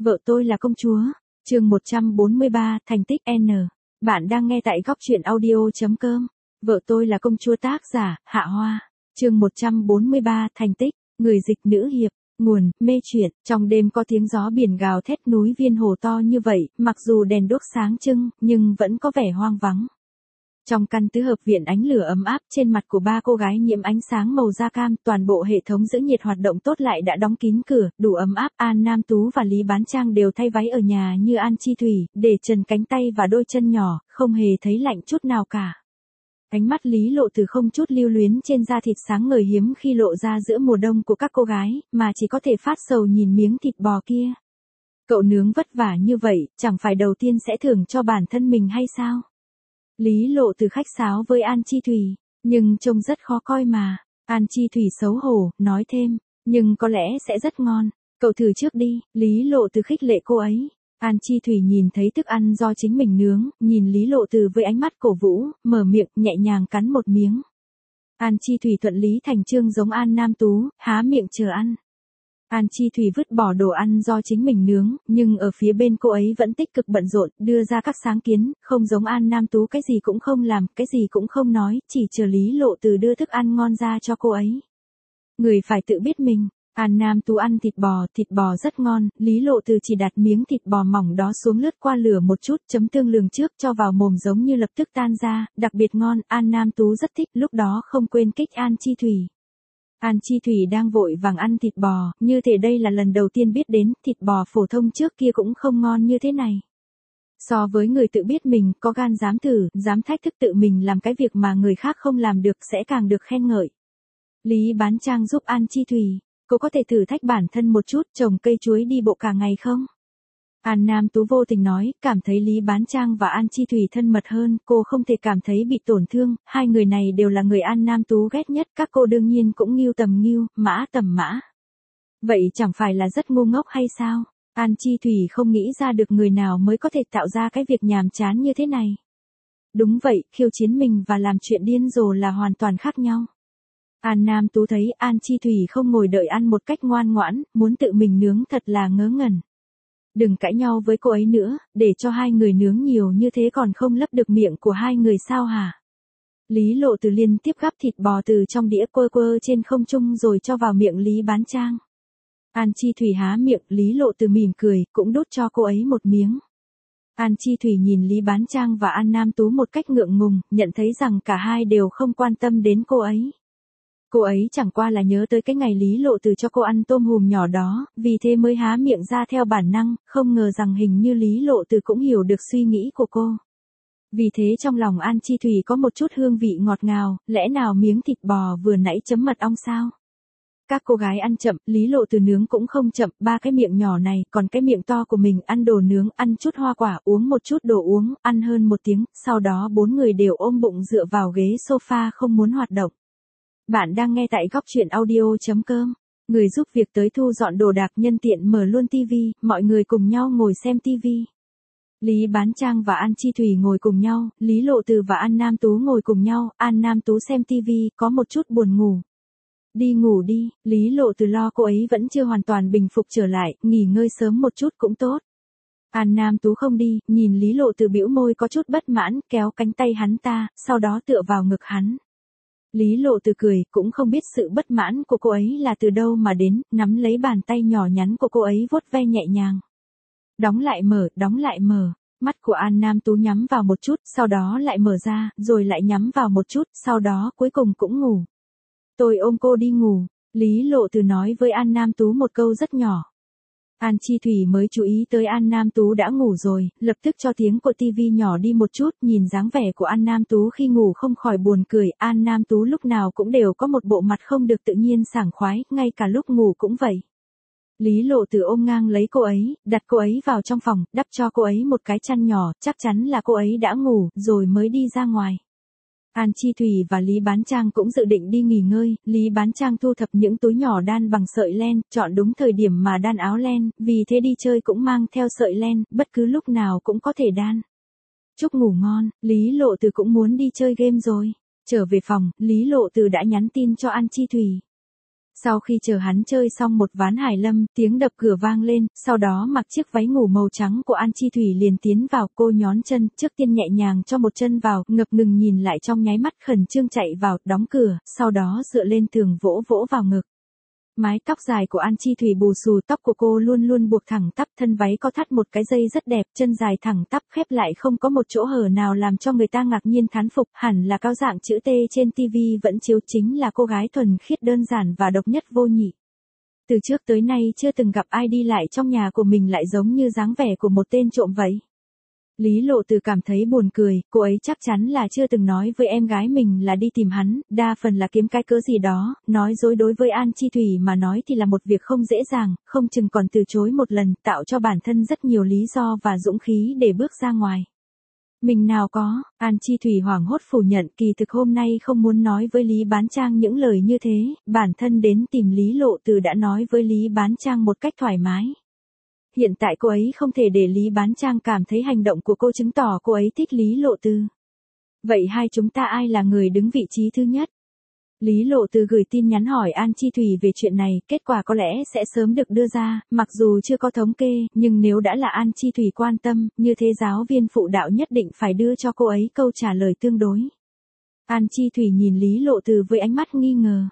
Vợ tôi là công chúa. Chương 143, thành tích N. Bạn đang nghe tại góc truyện audio.com. Vợ tôi là công chúa, tác giả, Hạ Hoa. Chương 143, thành tích, người dịch nữ hiệp. Nguồn, mê truyện. Trong đêm có tiếng gió biển gào thét, núi Viên Hồ to như vậy, mặc dù đèn đuốc sáng trưng, nhưng vẫn có vẻ hoang vắng. Trong căn tứ hợp viện, ánh lửa ấm áp, trên mặt của ba cô gái nhiễm ánh sáng màu da cam, toàn bộ hệ thống giữ nhiệt hoạt động tốt lại đã đóng kín cửa, đủ ấm áp. An Nam Tú và Lý Bán Trang đều thay váy ở nhà như An Chi Thủy, để trần cánh tay và đôi chân nhỏ, không hề thấy lạnh chút nào cả. Ánh mắt Lý Lộ Từ không chút lưu luyến trên da thịt sáng ngời hiếm khi lộ ra giữa mùa đông của các cô gái, mà chỉ có thể phát sầu nhìn miếng thịt bò kia. Cậu nướng vất vả như vậy, chẳng phải đầu tiên sẽ thưởng cho bản thân mình hay sao? Lý Lộ Từ khách sáo với An Chi Thủy, nhưng trông rất khó coi mà. An Chi Thủy xấu hổ, nói thêm, nhưng có lẽ sẽ rất ngon, cậu thử trước đi. Lý Lộ Từ khích lệ cô ấy. An Chi Thủy nhìn thấy thức ăn do chính mình nướng, nhìn Lý Lộ Từ với ánh mắt cổ vũ, mở miệng, nhẹ nhàng cắn một miếng. An Chi Thủy thuận lý thành chương giống An Nam Tú, há miệng chờ ăn. An Chi Thủy vứt bỏ đồ ăn do chính mình nướng, nhưng ở phía bên cô ấy vẫn tích cực bận rộn, đưa ra các sáng kiến, không giống An Nam Tú cái gì cũng không làm, cái gì cũng không nói, chỉ chờ Lý Lộ Từ đưa thức ăn ngon ra cho cô ấy. Người phải tự biết mình. An Nam Tú ăn thịt bò rất ngon, Lý Lộ Từ chỉ đặt miếng thịt bò mỏng đó xuống, lướt qua lửa một chút, chấm tương lường trước cho vào mồm giống như lập tức tan ra, đặc biệt ngon. An Nam Tú rất thích, lúc đó không quên kích An Chi Thủy. An Chi Thủy đang vội vàng ăn thịt bò, như thể đây là lần đầu tiên biết đến, thịt bò phổ thông trước kia cũng không ngon như thế này. So với người tự biết mình, có gan dám thử, dám thách thức tự mình làm cái việc mà người khác không làm được sẽ càng được khen ngợi. Lý Bán Trang giúp An Chi Thủy, cô có thể thử thách bản thân một chút, trồng cây chuối đi bộ cả ngày không? An Nam Tú vô tình nói, cảm thấy Lý Bán Trang và An Chi Thủy thân mật hơn, cô không thể cảm thấy bị tổn thương, hai người này đều là người An Nam Tú ghét nhất, các cô đương nhiên cũng nghiêu tầm nghiêu, mã tầm mã. Vậy chẳng phải là rất ngu ngốc hay sao? An Chi Thủy không nghĩ ra được người nào mới có thể tạo ra cái việc nhàm chán như thế này. Đúng vậy, khiêu chiến mình và làm chuyện điên rồ là hoàn toàn khác nhau. An Nam Tú thấy An Chi Thủy không ngồi đợi ăn một cách ngoan ngoãn, muốn tự mình nướng thật là ngớ ngẩn. Đừng cãi nhau với cô ấy nữa, để cho hai người nướng nhiều như thế còn không lấp được miệng của hai người sao hả? Lý Lộ Từ liên tiếp gắp thịt bò từ trong đĩa quơ quơ trên không trung rồi cho vào miệng Lý Bán Trang. An Chi Thủy há miệng, Lý Lộ Từ mỉm cười, cũng đút cho cô ấy một miếng. An Chi Thủy nhìn Lý Bán Trang và An Nam Tú một cách ngượng ngùng, nhận thấy rằng cả hai đều không quan tâm đến cô ấy. Cô ấy chẳng qua là nhớ tới cái ngày Lý Lộ Từ cho cô ăn tôm hùm nhỏ đó, vì thế mới há miệng ra theo bản năng, không ngờ rằng hình như Lý Lộ Từ cũng hiểu được suy nghĩ của cô. Vì thế trong lòng An Chi Thủy có một chút hương vị ngọt ngào, lẽ nào miếng thịt bò vừa nãy chấm mật ong sao? Các cô gái ăn chậm, Lý Lộ Từ nướng cũng không chậm, ba cái miệng nhỏ này, còn cái miệng to của mình ăn đồ nướng, ăn chút hoa quả, uống một chút đồ uống, ăn hơn một tiếng, sau đó bốn người đều ôm bụng dựa vào ghế sofa không muốn hoạt động. Bạn đang nghe tại góc truyện audio.com. Người giúp việc tới thu dọn đồ đạc, nhân tiện mở luôn tivi, mọi người cùng nhau ngồi xem tivi. Lý Bán Trang và An Chi Thủy ngồi cùng nhau, Lý Lộ Từ và An Nam Tú ngồi cùng nhau, An Nam Tú xem tivi, có một chút buồn ngủ. Đi ngủ đi, Lý Lộ Từ lo cô ấy vẫn chưa hoàn toàn bình phục trở lại, nghỉ ngơi sớm một chút cũng tốt. An Nam Tú không đi, nhìn Lý Lộ Từ bĩu môi có chút bất mãn, kéo cánh tay hắn ta, sau đó tựa vào ngực hắn. Lý Lộ Từ cười, cũng không biết sự bất mãn của cô ấy là từ đâu mà đến, nắm lấy bàn tay nhỏ nhắn của cô ấy vuốt ve nhẹ nhàng. Đóng lại mở, mắt của An Nam Tú nhắm vào một chút, sau đó lại mở ra, rồi lại nhắm vào một chút, sau đó cuối cùng cũng ngủ. Tôi ôm cô đi ngủ, Lý Lộ Từ nói với An Nam Tú một câu rất nhỏ. An Chi Thủy mới chú ý tới An Nam Tú đã ngủ rồi, lập tức cho tiếng của tivi nhỏ đi một chút, nhìn dáng vẻ của An Nam Tú khi ngủ không khỏi buồn cười, An Nam Tú lúc nào cũng đều có một bộ mặt không được tự nhiên sảng khoái, ngay cả lúc ngủ cũng vậy. Lý Lộ Từ ôm ngang lấy cô ấy, đặt cô ấy vào trong phòng, đắp cho cô ấy một cái chăn nhỏ, chắc chắn là cô ấy đã ngủ, rồi mới đi ra ngoài. An Chi Thủy và Lý Bán Trang cũng dự định đi nghỉ ngơi, Lý Bán Trang thu thập những túi nhỏ đan bằng sợi len, chọn đúng thời điểm mà đan áo len, vì thế đi chơi cũng mang theo sợi len, bất cứ lúc nào cũng có thể đan. Chúc ngủ ngon, Lý Lộ Từ cũng muốn đi chơi game rồi. Trở về phòng, Lý Lộ Từ đã nhắn tin cho An Chi Thủy. Sau khi chờ hắn chơi xong một ván hải lâm, tiếng đập cửa vang lên, sau đó mặc chiếc váy ngủ màu trắng của An Chi Thủy liền tiến vào, cô nhón chân, trước tiên nhẹ nhàng cho một chân vào, ngập ngừng nhìn lại trong nháy mắt khẩn trương chạy vào, đóng cửa, sau đó dựa lên tường vỗ vỗ vào ngực. Mái tóc dài của An Chi Thủy bù xù, tóc của cô luôn luôn buộc thẳng tắp, thân váy có thắt một cái dây rất đẹp, chân dài thẳng tắp khép lại không có một chỗ hở nào làm cho người ta ngạc nhiên thán phục, hẳn là cao dạng chữ T trên TV vẫn chiếu chính là cô gái thuần khiết đơn giản và độc nhất vô nhị. Từ trước tới nay chưa từng gặp ai đi lại trong nhà của mình lại giống như dáng vẻ của một tên trộm vậy. Lý Lộ Từ cảm thấy buồn cười, cô ấy chắc chắn là chưa từng nói với em gái mình là đi tìm hắn, đa phần là kiếm cái cớ gì đó, nói dối đối với An Chi Thủy mà nói thì là một việc không dễ dàng, không chừng còn từ chối một lần, tạo cho bản thân rất nhiều lý do và dũng khí để bước ra ngoài. Mình nào có, An Chi Thủy hoảng hốt phủ nhận, kỳ thực hôm nay không muốn nói với Lý Bán Trang những lời như thế, bản thân đến tìm Lý Lộ Từ đã nói với Lý Bán Trang một cách thoải mái. Hiện tại cô ấy không thể để Lý Bán Trang cảm thấy hành động của cô chứng tỏ cô ấy thích Lý Lộ Từ. Vậy hai chúng ta ai là người đứng vị trí thứ nhất? Lý Lộ Từ gửi tin nhắn hỏi An Chi Thủy về chuyện này, kết quả có lẽ sẽ sớm được đưa ra, mặc dù chưa có thống kê, nhưng nếu đã là An Chi Thủy quan tâm, như thế giáo viên phụ đạo nhất định phải đưa cho cô ấy câu trả lời tương đối. An Chi Thủy nhìn Lý Lộ Từ với ánh mắt nghi ngờ.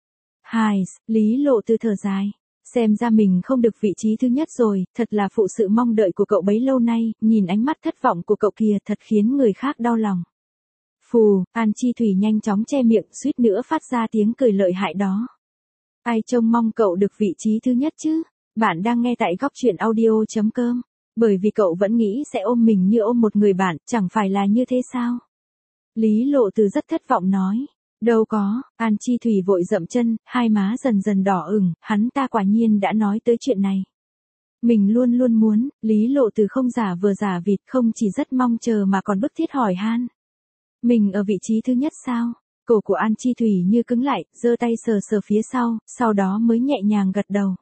Lý Lộ Từ thở dài. Xem ra mình không được vị trí thứ nhất rồi, thật là phụ sự mong đợi của cậu bấy lâu nay, nhìn ánh mắt thất vọng của cậu kìa thật khiến người khác đau lòng. Phù, An Chi Thủy nhanh chóng che miệng, suýt nữa phát ra tiếng cười lợi hại đó. Ai trông mong cậu được vị trí thứ nhất chứ? Bạn đang nghe tại góc truyện audio.com. Bởi vì cậu vẫn nghĩ sẽ ôm mình như ôm một người bạn, chẳng phải là như thế sao? Lý Lộ Từ rất thất vọng nói. Đâu có, An Chi Thủy vội dậm chân, hai má dần dần đỏ ửng, hắn ta quả nhiên đã nói tới chuyện này. Mình luôn luôn muốn, Lý Lộ Từ không giả vờ giả vịt, không chỉ rất mong chờ mà còn bức thiết hỏi han. Mình ở vị trí thứ nhất sao? Cổ của An Chi Thủy như cứng lại, giơ tay sờ sờ phía sau đó mới nhẹ nhàng gật đầu.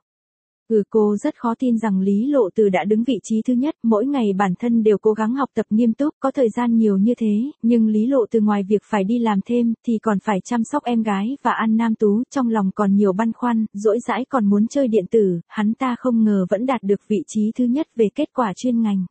Cô rất khó tin rằng Lý Lộ Từ đã đứng vị trí thứ nhất, mỗi ngày bản thân đều cố gắng học tập nghiêm túc, có thời gian nhiều như thế, nhưng Lý Lộ Từ ngoài việc phải đi làm thêm, thì còn phải chăm sóc em gái và ăn nam tú, trong lòng còn nhiều băn khoăn, dỗi dãi còn muốn chơi điện tử, hắn ta không ngờ vẫn đạt được vị trí thứ nhất về kết quả chuyên ngành.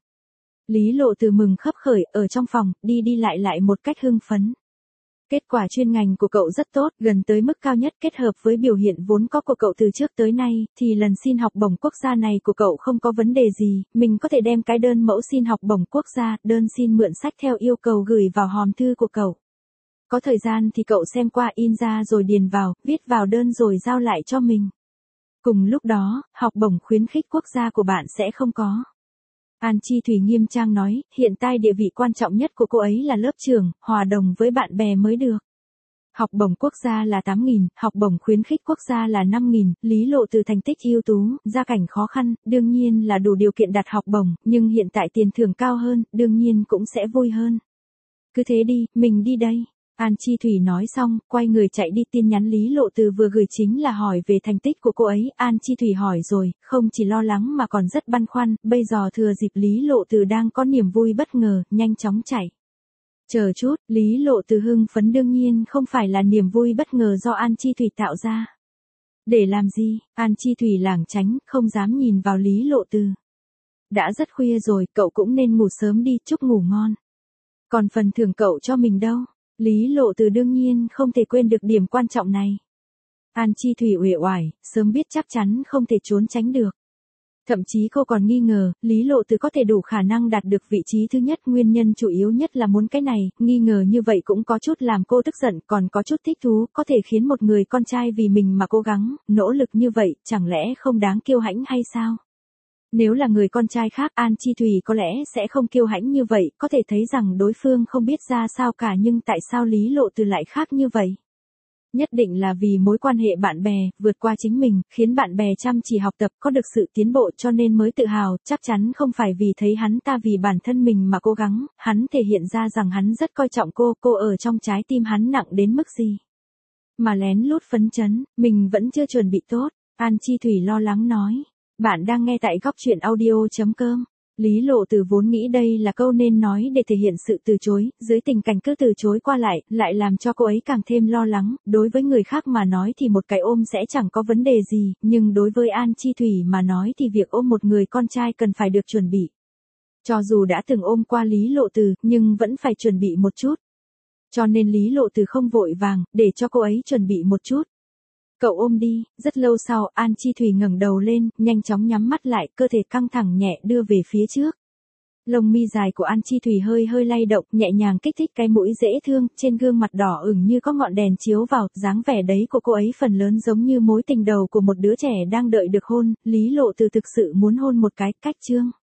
Lý Lộ Từ mừng khấp khởi, ở trong phòng, đi lại một cách hưng phấn. Kết quả chuyên ngành của cậu rất tốt, gần tới mức cao nhất kết hợp với biểu hiện vốn có của cậu từ trước tới nay, thì lần xin học bổng quốc gia này của cậu không có vấn đề gì, mình có thể đem cái đơn mẫu xin học bổng quốc gia, đơn xin mượn sách theo yêu cầu gửi vào hòm thư của cậu. Có thời gian thì cậu xem qua in ra rồi điền vào, viết vào đơn rồi giao lại cho mình. Cùng lúc đó, học bổng khuyến khích quốc gia của bạn sẽ không có. An Chi Thủy nghiêm trang nói, hiện tại địa vị quan trọng nhất của cô ấy là lớp trưởng, hòa đồng với bạn bè mới được. Học bổng quốc gia là 8.000, học bổng khuyến khích quốc gia là 5.000, Lý Lộ Từ thành tích ưu tú, gia cảnh khó khăn, đương nhiên là đủ điều kiện đặt học bổng, nhưng hiện tại tiền thưởng cao hơn, đương nhiên cũng sẽ vui hơn. Cứ thế đi, mình đi đây. An Chi Thủy nói xong, quay người chạy đi, tin nhắn Lý Lộ Từ vừa gửi chính là hỏi về thành tích của cô ấy, An Chi Thủy hỏi rồi, không chỉ lo lắng mà còn rất băn khoăn, bây giờ thừa dịp Lý Lộ Từ đang có niềm vui bất ngờ, nhanh chóng chạy. Chờ chút, Lý Lộ Từ hưng phấn đương nhiên không phải là niềm vui bất ngờ do An Chi Thủy tạo ra. Để làm gì? An Chi Thủy lảng tránh, không dám nhìn vào Lý Lộ Từ. Đã rất khuya rồi, cậu cũng nên ngủ sớm đi, chúc ngủ ngon. Còn phần thưởng cậu cho mình đâu? Lý Lộ Từ đương nhiên không thể quên được điểm quan trọng này. An Chi Thủy uể oải, sớm biết chắc chắn không thể trốn tránh được. Thậm chí cô còn nghi ngờ, Lý Lộ Từ có thể đủ khả năng đạt được vị trí thứ nhất, nguyên nhân chủ yếu nhất là muốn cái này, nghi ngờ như vậy cũng có chút làm cô tức giận, còn có chút thích thú, có thể khiến một người con trai vì mình mà cố gắng, nỗ lực như vậy, chẳng lẽ không đáng kiêu hãnh hay sao? Nếu là người con trai khác, An Chi Thủy có lẽ sẽ không kiêu hãnh như vậy, có thể thấy rằng đối phương không biết ra sao cả, nhưng tại sao Lý Lộ Từ lại khác như vậy? Nhất định là vì mối quan hệ bạn bè, vượt qua chính mình, khiến bạn bè chăm chỉ học tập, có được sự tiến bộ cho nên mới tự hào, chắc chắn không phải vì thấy hắn ta vì bản thân mình mà cố gắng, hắn thể hiện ra rằng hắn rất coi trọng cô ở trong trái tim hắn nặng đến mức gì. Mà lén lút phấn chấn, mình vẫn chưa chuẩn bị tốt, An Chi Thủy lo lắng nói. Bạn đang nghe tại góc truyện audio.com. Lý Lộ Từ vốn nghĩ đây là câu nên nói để thể hiện sự từ chối, dưới tình cảnh cứ từ chối qua lại làm cho cô ấy càng thêm lo lắng, đối với người khác mà nói thì một cái ôm sẽ chẳng có vấn đề gì, nhưng đối với An Chi Thủy mà nói thì việc ôm một người con trai cần phải được chuẩn bị. Cho dù đã từng ôm qua Lý Lộ Từ, nhưng vẫn phải chuẩn bị một chút. Cho nên Lý Lộ Từ không vội vàng, để cho cô ấy chuẩn bị một chút. Cậu ôm đi. Rất lâu sau, An Chi Thủy ngẩng đầu lên, nhanh chóng nhắm mắt lại, cơ thể căng thẳng nhẹ đưa về phía trước. Lông mi dài của An Chi Thủy hơi hơi lay động, nhẹ nhàng kích thích cái mũi dễ thương, trên gương mặt đỏ ửng như có ngọn đèn chiếu vào, dáng vẻ đấy của cô ấy phần lớn giống như mối tình đầu của một đứa trẻ đang đợi được hôn. Lý Lộ Từ thực sự muốn hôn một cái, cách chương.